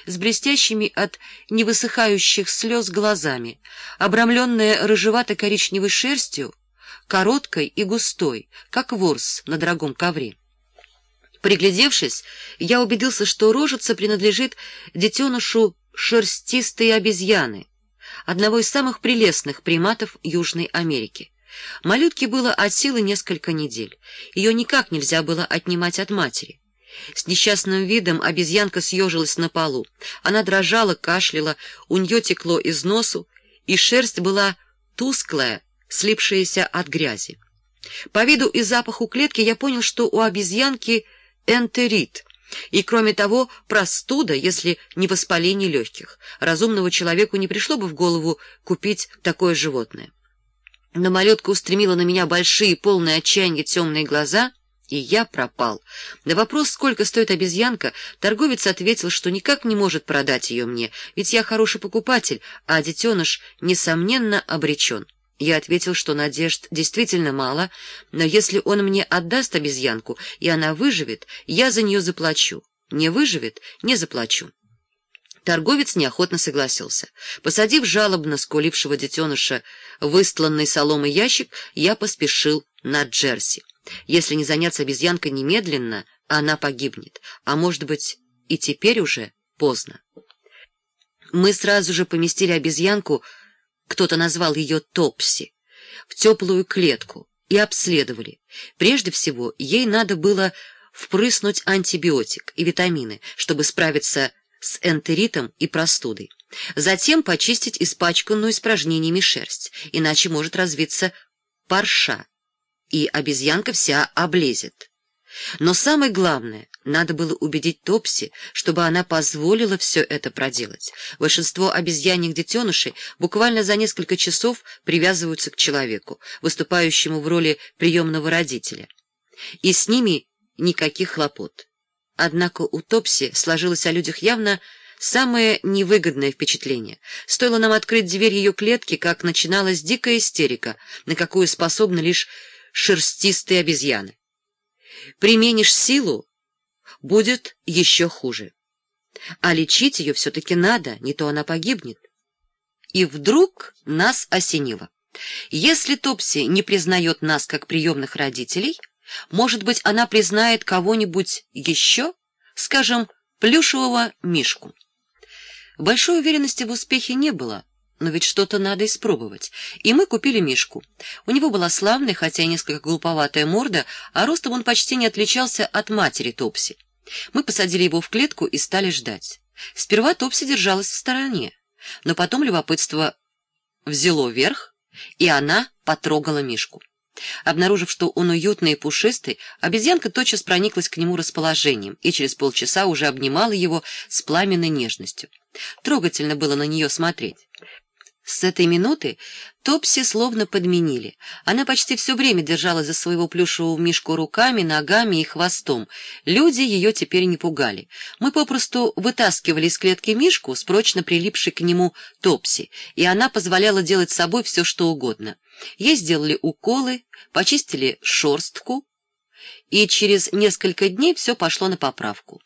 с блестящими от невысыхающих слез глазами, обрамленная рыжевато-коричневой шерстью, короткой и густой, как ворс на дорогом ковре. Приглядевшись, я убедился, что рожица принадлежит детенышу шерстистой обезьяны, одного из самых прелестных приматов Южной Америки. Малютке было от силы несколько недель. Ее никак нельзя было отнимать от матери. С несчастным видом обезьянка съежилась на полу. Она дрожала, кашляла, у нее текло из носу, и шерсть была тусклая, слипшаяся от грязи. По виду и запаху клетки я понял, что у обезьянки энтерит, и, кроме того, простуда, если не воспаление легких. Разумному человеку не пришло бы в голову купить такое животное. Но малютка устремила на меня большие, полные отчаяния темные глаза, и я пропал. На вопрос, сколько стоит обезьянка, торговец ответил, что никак не может продать ее мне, ведь я хороший покупатель, а детеныш, несомненно, обречен. Я ответил, что надежд действительно мало, но если он мне отдаст обезьянку, и она выживет, я за нее заплачу. Не выживет — не заплачу. Торговец неохотно согласился. Посадив жалобно скулившего детеныша в выстланный соломой ящик, я поспешил на Джерси. Если не заняться обезьянкой немедленно, она погибнет, а может быть и теперь уже поздно. Мы сразу же поместили обезьянку, кто-то назвал ее Топси, в теплую клетку и обследовали. Прежде всего, ей надо было впрыснуть антибиотик и витамины, чтобы справиться с энтеритом и простудой. Затем почистить испачканную испражнениями шерсть, иначе может развиться парша, и обезьянка вся облезет. Но самое главное, надо было убедить Топси, чтобы она позволила все это проделать. Большинство обезьяньих детенышей буквально за несколько часов привязываются к человеку, выступающему в роли приемного родителя. И с ними никаких хлопот. Однако у Топси сложилось о людях явно самое невыгодное впечатление. Стоило нам открыть дверь ее клетки, как начиналась дикая истерика, на какую способны лишь шерстистые обезьяны. Применишь силу — будет еще хуже. А лечить ее все-таки надо, не то она погибнет. И вдруг нас осенило. Если Топси не признает нас как приемных родителей, может быть, она признает кого-нибудь еще, скажем, плюшевого мишку. Большой уверенности в успехе не было, но ведь что-то надо испробовать. И мы купили мишку. У него была славная, хотя и несколько глуповатая морда, а ростом он почти не отличался от матери Топси. Мы посадили его в клетку и стали ждать. Сперва Топси держалась в стороне, но потом любопытство взяло верх, и она потрогала мишку. Обнаружив, что он уютный и пушистый, обезьянка тотчас прониклась к нему расположением и через полчаса уже обнимала его с пламенной нежностью. Трогательно было на нее смотреть. С этой минуты Топси словно подменили. Она почти все время держалась за своего плюшевого мишку руками, ногами и хвостом. Люди ее теперь не пугали. Мы попросту вытаскивали из клетки мишку с прочно прилипшей к нему Топси, и она позволяла делать с собой все, что угодно. Ей сделали уколы, почистили шерстку, и через несколько дней все пошло на поправку.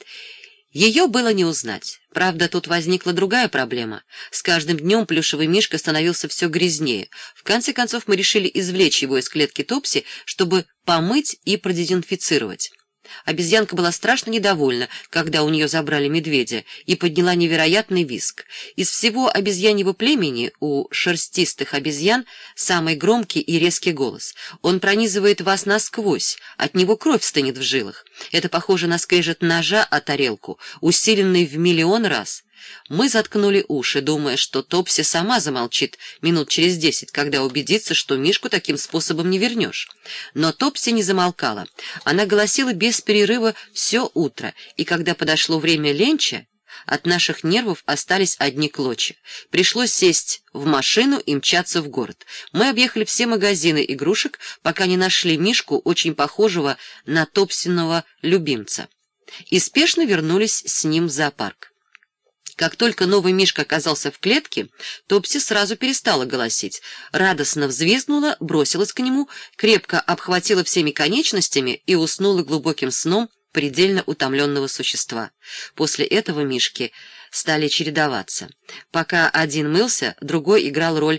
Ее было не узнать. Правда, тут возникла другая проблема. С каждым днем плюшевый мишка становился все грязнее. В конце концов мы решили извлечь его из клетки Топси, чтобы помыть и продезинфицировать. Обезьянка была страшно недовольна, когда у нее забрали медведя, и подняла невероятный визг. Из всего обезьяньего племени у шерстистых обезьян самый громкий и резкий голос. Он пронизывает вас насквозь, от него кровь стынет в жилах. Это похоже на скрежет ножа о тарелку, усиленный в миллион раз. Мы заткнули уши, думая, что Топси сама замолчит минут через 10, когда убедится, что мишку таким способом не вернешь. Но Топси не замолкала. Она голосила без перерыва все утро, и когда подошло время ленча, от наших нервов остались одни клочья. Пришлось сесть в машину и мчаться в город. Мы объехали все магазины игрушек, пока не нашли мишку, очень похожего на Топсиного любимца, и спешно вернулись с ним в зоопарк. Как только новый мишка оказался в клетке, Топси сразу перестала голосить, радостно взвизгнула, бросилась к нему, крепко обхватила всеми конечностями и уснула глубоким сном предельно утомленного существа. После этого мишки стали чередоваться. Пока один мылся, другой играл роль